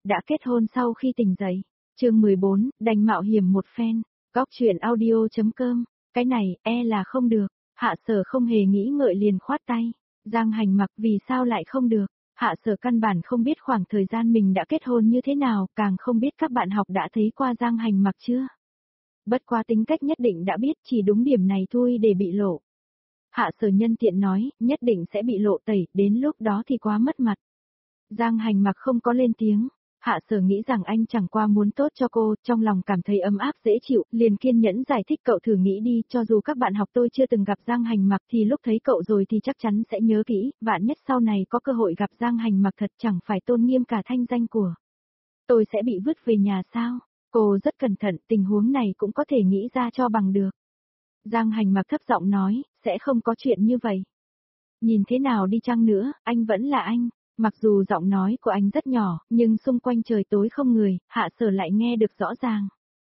đã kết hôn sau khi tỉnh dậy. Chương 14, đành mạo hiểm một phen. Góc truyện audio.com. Cái này, là không được. Hạ Sở không hề nghĩ ngợi liền khoát tay. Giang Hành Mặc vì sao lại không được? Hạ Sở căn bản không biết khoảng thời gian mình đã kết hôn như thế nào, càng không biết các bạn học đã thấy qua Giang Hành Mặc chưa. Bất quá tính cách nhất định đã biết, chỉ đúng điểm này thôi để bị lộ. Hạ Sở nhân tiện nói, nhất định sẽ bị lộ tẩy, đến lúc đó thì quá mất mặt. Giang Hành Mặc không có lên tiếng. Hạ Sở nghĩ rằng anh chẳng qua muốn tốt cho cô, trong lòng cảm thấy ấm áp dễ chịu, liền kiên nhẫn giải thích cậu thử nghĩ đi, cho dù các bạn học tôi chưa từng gặp Giang Hành Mặc thì lúc thấy cậu rồi thì chắc chắn sẽ nhớ kỹ, vạn nhất sau này có cơ hội gặp Giang Hành Mặc thật chẳng phải tôn nghiêm cả thanh danh của tôi sẽ bị vứt về nhà sao? Cô rất cẩn thận, tình huống này cũng có thể nghĩ ra cho bằng được. Giang Hành Mặc thấp giọng nói, sẽ không có chuyện như vậy. Nhìn thế nào đi chăng nữa, anh vẫn là anh. Mặc dù giọng nói của anh rất nhỏ, nhưng xung quanh trời tối không người, Hạ Sở lại nghe được rõ ràng.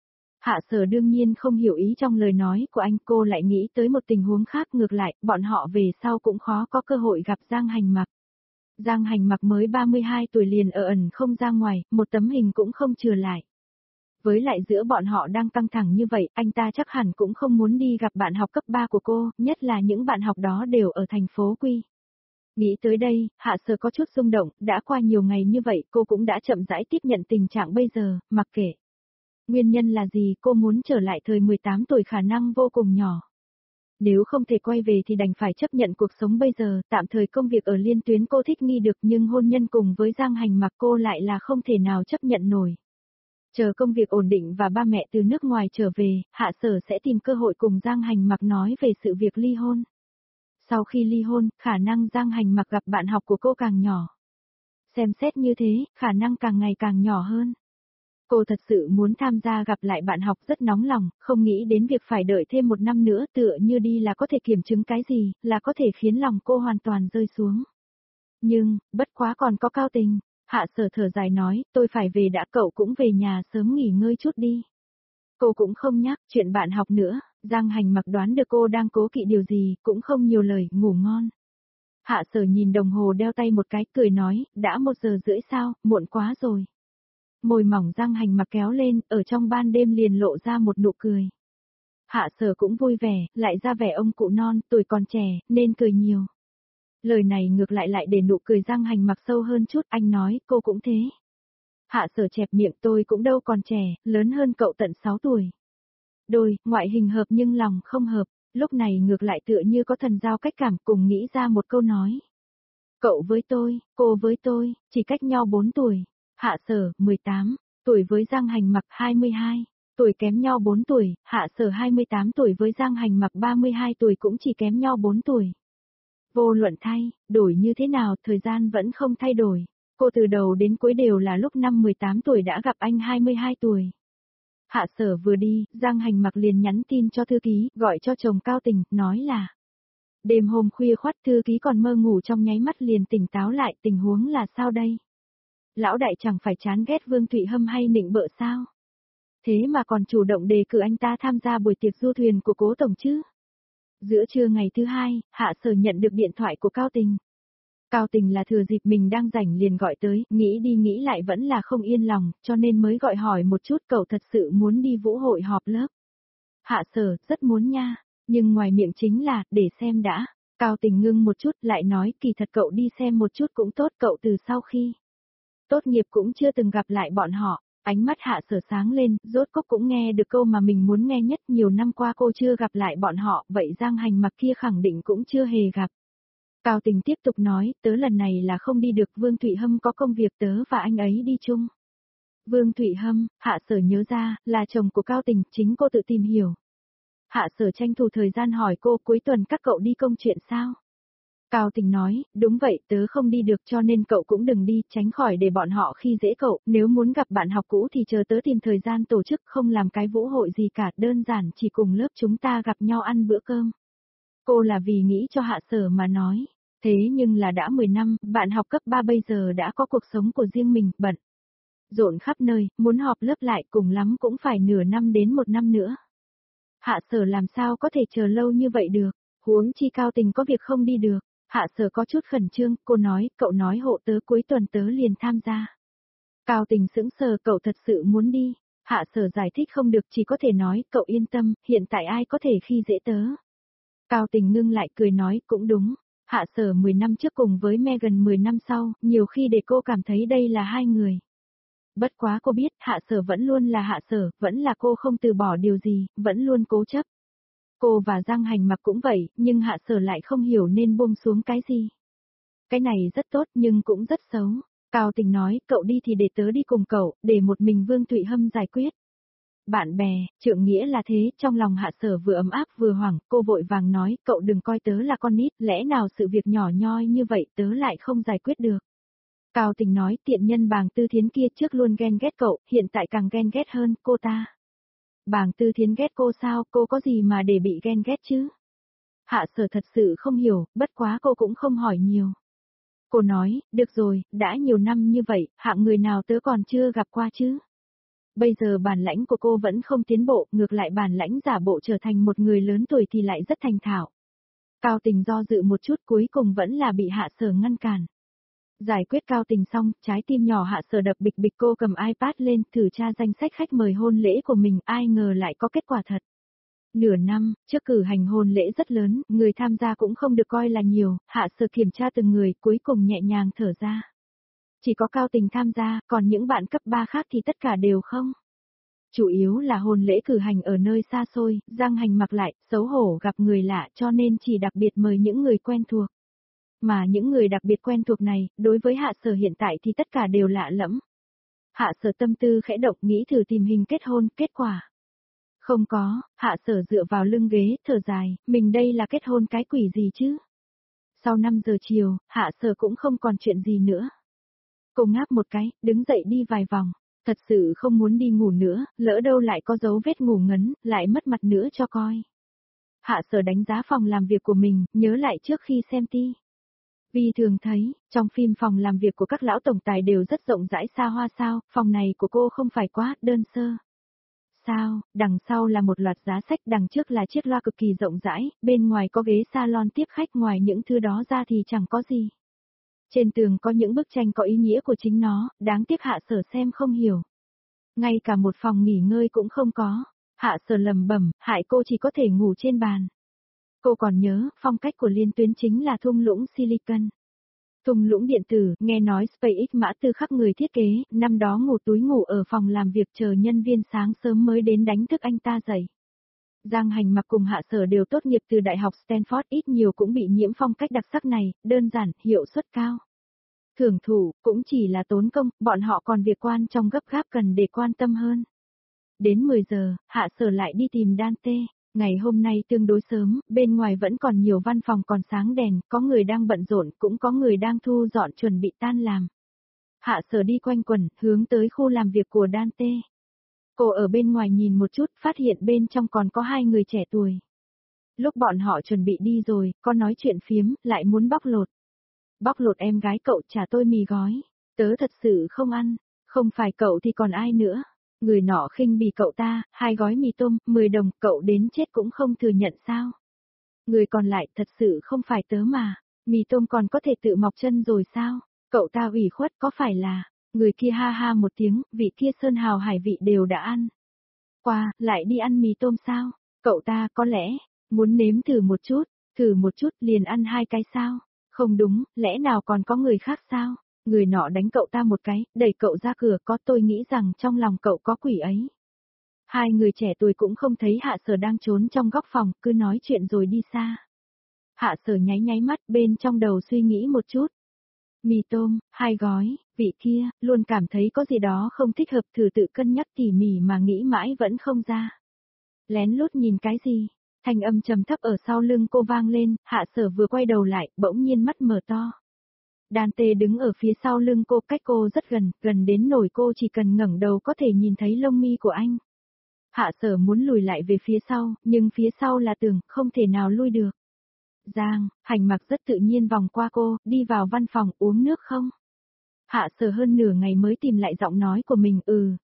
Hạ Sở đương nhiên không hiểu ý trong lời nói của anh, cô lại nghĩ tới một tình huống khác ngược lại, bọn họ về sau cũng khó có cơ hội gặp Giang Hành Mặc. Giang Hành Mặc mới 32 tuổi liền ở ẩn không ra ngoài, một tấm hình cũng không chừa lại. Với lại giữa bọn họ đang căng thẳng như vậy, anh ta chắc hẳn cũng không muốn đi gặp bạn học cấp 3 của cô, nhất là những bạn học đó đều ở thành phố Quy. Nghĩ tới đây, Hạ Sở có chút xung động, đã qua nhiều ngày như vậy cô cũng đã chậm rãi tiếp nhận tình trạng bây giờ, mặc kệ. Nguyên nhân là gì, cô muốn trở lại thời 18 tuổi khả năng vô cùng nhỏ. Nếu không thể quay về thì đành phải chấp nhận cuộc sống bây giờ, tạm thời công việc ở liên tuyến cô thích nghi được nhưng hôn nhân cùng với Giang Hành Mặc cô lại là không thể nào chấp nhận nổi. Chờ công việc ổn định và ba mẹ từ nước ngoài trở về, Hạ Sở sẽ tìm cơ hội cùng Giang Hành Mặc nói về sự việc ly hôn. Sau khi ly hôn, khả năng Giang Hành Mặc gặp bạn học của cô càng nhỏ. Xem xét như thế, khả năng càng ngày càng nhỏ hơn. Cô thật sự muốn tham gia gặp lại bạn học rất nóng lòng, không nghĩ đến việc phải đợi thêm một năm nữa tựa như đi là có thể kiểm chứng cái gì, là có thể khiến lòng cô hoàn toàn rơi xuống. Nhưng, bất quá còn có Cao Tình. Hạ Sở thở dài nói, tôi phải về đã, cậu cũng về nhà sớm nghỉ ngơi chút đi. Cô cũng không nhắc chuyện bạn học nữa, Giang Hành Mặc đoán được cô đang cố kỵ điều gì, cũng không nhiều lời, ngủ ngon. Hạ Sở nhìn đồng hồ đeo tay một cái, cười nói, đã 1:30 sao, muộn quá rồi. Môi mỏng Giang Hành Mặc kéo lên, ở trong ban đêm liền lộ ra một nụ cười. Hạ Sở cũng vui vẻ, lại ra vẻ ông cụ non, tuổi còn trẻ, nên cười nhiều. Lời này ngược lại để nụ cười Giang Hành Mặc sâu hơn chút, anh nói, cô cũng thế. Hạ Sở chẹp miệng, tôi cũng đâu còn trẻ, lớn hơn cậu tận 6 tuổi. Đôi, ngoại hình hợp nhưng lòng không hợp, lúc này ngược lại tựa như có thần giao cách cảm cùng nghĩ ra một câu nói. Cậu với tôi, cô với tôi, chỉ cách nhau 4 tuổi. Hạ Sở, 18, tuổi với Giang Hành Mặc 22, tuổi kém nhau 4 tuổi, Hạ Sở 28 tuổi với Giang Hành Mặc 32 tuổi cũng chỉ kém nhau 4 tuổi. Vô luận đổi như thế nào, thời gian vẫn không thay đổi. Cô từ đầu đến cuối đều là lúc năm 18 tuổi đã gặp anh 22 tuổi. Hạ Sở vừa đi, Giang Hành Mặc liền nhắn tin cho thư ký, gọi cho chồng Cao Tình, nói là đêm hôm khuya khoắt thư ký còn mơ ngủ trong nháy mắt liền tỉnh táo lại, tình huống là sao đây? Lão đại chẳng phải chán ghét Vương Thụy Hâm hay nịnh bợ sao? Thế mà còn chủ động đề cử anh ta tham gia buổi tiệc du thuyền của Cố Tổng chứ? Giữa trưa ngày thứ hai, Hạ Sở nhận được điện thoại của Cao Tình. Cao Tình là thừa dịp mình đang rảnh liền gọi tới, nghĩ đi nghĩ lại vẫn là không yên lòng, cho nên mới gọi hỏi một chút cậu thật sự muốn đi vũ hội họp lớp. Hạ Sở, rất muốn nha, nhưng ngoài miệng chính là, để xem đã. Cao Tình ngưng một chút lại nói kỳ thật cậu đi xem một chút cũng tốt, cậu từ sau khi tốt nghiệp cũng chưa từng gặp lại bọn họ. Ánh mắt Hạ Sở sáng lên, rốt cốc cũng nghe được câu mà mình muốn nghe nhất, nhiều năm qua cô chưa gặp lại bọn họ, vậy Giang Hành Mặc kia khẳng định cũng chưa hề gặp. Cao Tình tiếp tục nói, tớ lần này là không đi được, Vương Thụy Hâm có công việc tớ và anh ấy đi chung. Vương Thụy Hâm, Hạ Sở nhớ ra, là chồng của Cao Tình, chính cô tự tìm hiểu. Hạ Sở tranh thủ thời gian hỏi cô, cuối tuần các cậu đi công chuyện sao? Cao Tình nói, đúng vậy, tớ không đi được cho nên cậu cũng đừng đi, tránh khỏi để bọn họ khi dễ cậu, nếu muốn gặp bạn học cũ thì chờ tớ tìm thời gian tổ chức, không làm cái vũ hội gì cả, đơn giản chỉ cùng lớp chúng ta gặp nhau ăn bữa cơm. Cô là vì nghĩ cho Hạ Sở mà nói, thế nhưng là đã 10 năm, bạn học cấp 3 bây giờ đã có cuộc sống của riêng mình, bận rộn khắp nơi, muốn họp lớp lại cùng lắm cũng phải nửa năm đến 1 năm nữa. Hạ Sở làm sao có thể chờ lâu như vậy được, huống chi Cao Tình có việc không đi được. Hạ Sở có chút khẩn trương, cô nói, cậu nói hộ tớ cuối tuần tớ liền tham gia. Cao Tình sững sờ, cậu thật sự muốn đi? Hạ Sở giải thích không được, chỉ có thể nói, cậu yên tâm, hiện tại ai có thể khi dễ tớ. Cao Tình ngưng lại cười nói, cũng đúng. Hạ Sở 10 năm trước cùng với Megan 10 năm sau, nhiều khi để cô cảm thấy đây là hai người. Bất quá cô biết, Hạ Sở vẫn luôn là Hạ Sở, vẫn là cô không từ bỏ điều gì, vẫn luôn cố chấp. Cô và Giang Hành Mặc cũng vậy, nhưng Hạ Sở lại không hiểu nên buông xuống cái gì. Cái này rất tốt nhưng cũng rất xấu. Cao Tình nói, cậu đi thì để tớ đi cùng cậu, để một mình Vương Thụy Hâm giải quyết. Bạn bè, trượng nghĩa là thế, trong lòng Hạ Sở vừa ấm áp vừa hoảng, cô vội vàng nói, cậu đừng coi tớ là con nít, lẽ nào sự việc nhỏ nhoi như vậy tớ lại không giải quyết được. Cao Tình nói, tiện nhân Bàng Tư Thiến kia trước luôn ghen ghét cậu, hiện tại càng ghen ghét hơn cô ta. Bàng Tư Thiến ghét cô sao, cô có gì mà để bị ghen ghét chứ? Hạ Sở thật sự không hiểu, bất quá cô cũng không hỏi nhiều. Cô nói, được rồi, đã nhiều năm như vậy, hạng người nào tớ còn chưa gặp qua chứ? Bây giờ bản lãnh của cô vẫn không tiến bộ, ngược lại bản lãnh giả bộ trở thành một người lớn tuổi thì lại rất thành thạo. Cao Tình do dự một chút cuối cùng vẫn là bị Hạ Sở ngăn cản. Giải quyết Cao Tình xong, trái tim nhỏ Hạ Sở đập bịch bịch, cô cầm iPad lên thử tra danh sách khách mời hôn lễ của mình, ai ngờ lại có kết quả thật. Nửa năm, trước cử hành hôn lễ rất lớn, người tham gia cũng không được coi là nhiều, Hạ Sở kiểm tra từng người, cuối cùng nhẹ nhàng thở ra. Chỉ có Cao Tình tham gia, còn những bạn cấp 3 khác thì tất cả đều không. Chủ yếu là hôn lễ cử hành ở nơi xa xôi, Giang Hành Mặc lại, xấu hổ gặp người lạ cho nên chỉ đặc biệt mời những người quen thuộc. Mà những người đặc biệt quen thuộc này, đối với Hạ Sở hiện tại thì tất cả đều lạ lẫm. Hạ Sở tâm tư khẽ động nghĩ thử tìm hình kết hôn, kết quả. Không có, Hạ Sở dựa vào lưng ghế, thở dài, mình đây là kết hôn cái quỷ gì chứ? Sau 5 giờ chiều, Hạ Sở cũng không còn chuyện gì nữa. Cô ngáp một cái, đứng dậy đi vài vòng. Thật sự không muốn đi ngủ nữa, lỡ đâu lại có dấu vết ngủ ngấn, lại mất mặt nữa cho coi. Hạ Sở đánh giá phòng làm việc của mình, nhớ lại trước khi xem ti. Vì thường thấy, trong phim phòng làm việc của các lão tổng tài đều rất rộng rãi xa hoa sao, phòng này của cô không phải quá đơn sơ. Sao, đằng sau là một loạt giá sách, đằng trước là chiếc loa cực kỳ rộng rãi, bên ngoài có ghế salon tiếp khách, ngoài những thứ đó ra thì chẳng có gì. Trên tường có những bức tranh có ý nghĩa của chính nó, đáng tiếc Hạ Sở xem không hiểu. Ngay cả một phòng nghỉ ngơi cũng không có. Hạ Sở lầm bẩm, hại cô chỉ có thể ngủ trên bàn. Cô còn nhớ, phong cách của Liên Tuyến chính là thung lũng silicon. Thung lũng điện tử, nghe nói SpaceX Mã Tư Khắc người thiết kế, năm đó ngủ túi ngủ ở phòng làm việc chờ nhân viên sáng sớm mới đến đánh thức anh ta dậy. Giang Hành Mặc cùng Hạ Sở đều tốt nghiệp từ Đại học Stanford, ít nhiều cũng bị nhiễm phong cách đặc sắc này, đơn giản, hiệu suất cao. Thưởng thụ, cũng chỉ là tốn công, bọn họ còn việc quan trong gấp gáp cần để quan tâm hơn. Đến 10 giờ, Hạ Sở lại đi tìm Dante. Ngày hôm nay tương đối sớm, bên ngoài vẫn còn nhiều văn phòng còn sáng đèn, có người đang bận rộn, cũng có người đang thu dọn chuẩn bị tan làm. Hạ Sở đi quanh quẩn, hướng tới khu làm việc của Dante. Cô ở bên ngoài nhìn một chút, phát hiện bên trong còn có hai người trẻ tuổi. Lúc bọn họ chuẩn bị đi rồi, có nói chuyện phiếm, lại muốn bóc lột. Bóc lột em gái cậu, trả tôi mì gói. Tớ thật sự không ăn, không phải cậu thì còn ai nữa. Người nọ khinh bỉ cậu ta, 2 gói mì tôm, 10 đồng, cậu đến chết cũng không thừa nhận sao. Người còn lại thật sự không phải tớ mà, mì tôm còn có thể tự mọc chân rồi sao, cậu ta ủy khuất có phải là, người kia ha ha một tiếng, vị kia sơn hào hải vị đều đã ăn. Qua, lại đi ăn mì tôm sao, cậu ta có lẽ, muốn nếm thử một chút liền ăn 2 cái sao, không đúng, lẽ nào còn có người khác sao? Người nọ đánh cậu ta một cái, đẩy cậu ra cửa, có tôi nghĩ rằng trong lòng cậu có quỷ ấy. Hai người trẻ tuổi cũng không thấy Hạ Sở đang trốn trong góc phòng, cứ nói chuyện rồi đi xa. Hạ Sở nháy nháy mắt bên trong đầu suy nghĩ một chút. Mì tôm, 2 gói, vị kia, luôn cảm thấy có gì đó không thích hợp, thử tự cân nhắc tỉ mỉ mà nghĩ mãi vẫn không ra. Lén lút nhìn cái gì? Thanh âm trầm thấp ở sau lưng cô vang lên, Hạ Sở vừa quay đầu lại, bỗng nhiên mắt mở to. Dante đứng ở phía sau lưng cô, cách cô rất gần, gần đến nỗi cô chỉ cần ngẩng đầu có thể nhìn thấy lông mi của anh. Hạ Sở muốn lùi lại về phía sau, nhưng phía sau là tường, không thể nào lui được. Giang, Hành Mặc rất tự nhiên vòng qua cô, đi vào văn phòng, uống nước không? Hạ Sở hơn nửa ngày mới tìm lại giọng nói của mình,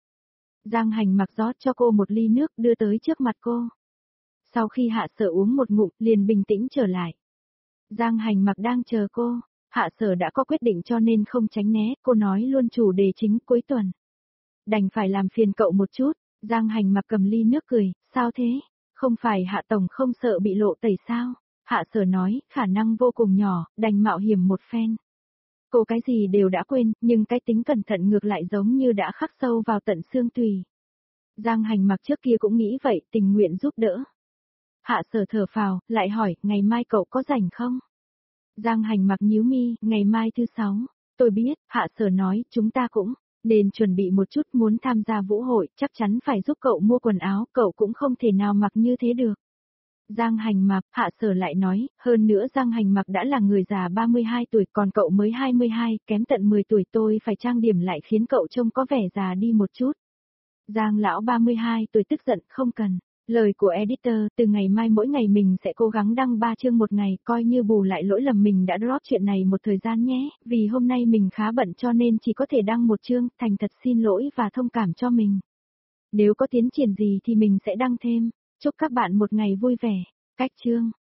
Giang Hành Mặc rót cho cô một ly nước đưa tới trước mặt cô. Sau khi Hạ Sở uống một ngụm, liền bình tĩnh trở lại. Giang Hành Mặc đang chờ cô. Hạ Sở đã có quyết định cho nên không tránh né, cô nói luôn chủ đề chính cuối tuần. Đành phải làm phiền cậu một chút, Giang Hành mặc cầm ly nước cười, sao thế? Không phải Hạ Tổng không sợ bị lộ tẩy sao? Hạ Sở nói, khả năng vô cùng nhỏ, đành mạo hiểm một phen. Cô cái gì đều đã quên, nhưng cái tính cẩn thận ngược lại giống như đã khắc sâu vào tận xương tùy. Giang Hành mặc trước kia cũng nghĩ vậy, tình nguyện giúp đỡ. Hạ Sở thở phào, lại hỏi, ngày mai cậu có rảnh không? Giang Hành mặc nhíu mi, ngày mai thứ 6. Tôi biết, Hạ Sở nói, chúng ta cũng nên chuẩn bị một chút, muốn tham gia vũ hội, chắc chắn phải giúp cậu mua quần áo, cậu cũng không thể nào mặc như thế được. Giang Hành mặc, Hạ Sở lại nói, hơn nữa Giang Hành mặc đã là người già 32 tuổi, còn cậu mới 22, kém tận 10 tuổi, tôi phải trang điểm lại khiến cậu trông có vẻ già đi một chút. Giang lão 32 tuổi tức giận, không cần. Lời của editor, từ ngày mai mỗi ngày mình sẽ cố gắng đăng 3 chương một ngày, coi như bù lại lỗi lầm mình đã drop chuyện này một thời gian nhé, vì hôm nay mình khá bận cho nên chỉ có thể đăng một chương, thành thật xin lỗi và thông cảm cho mình. Nếu có tiến triển gì thì mình sẽ đăng thêm. Chúc các bạn một ngày vui vẻ. Cách chương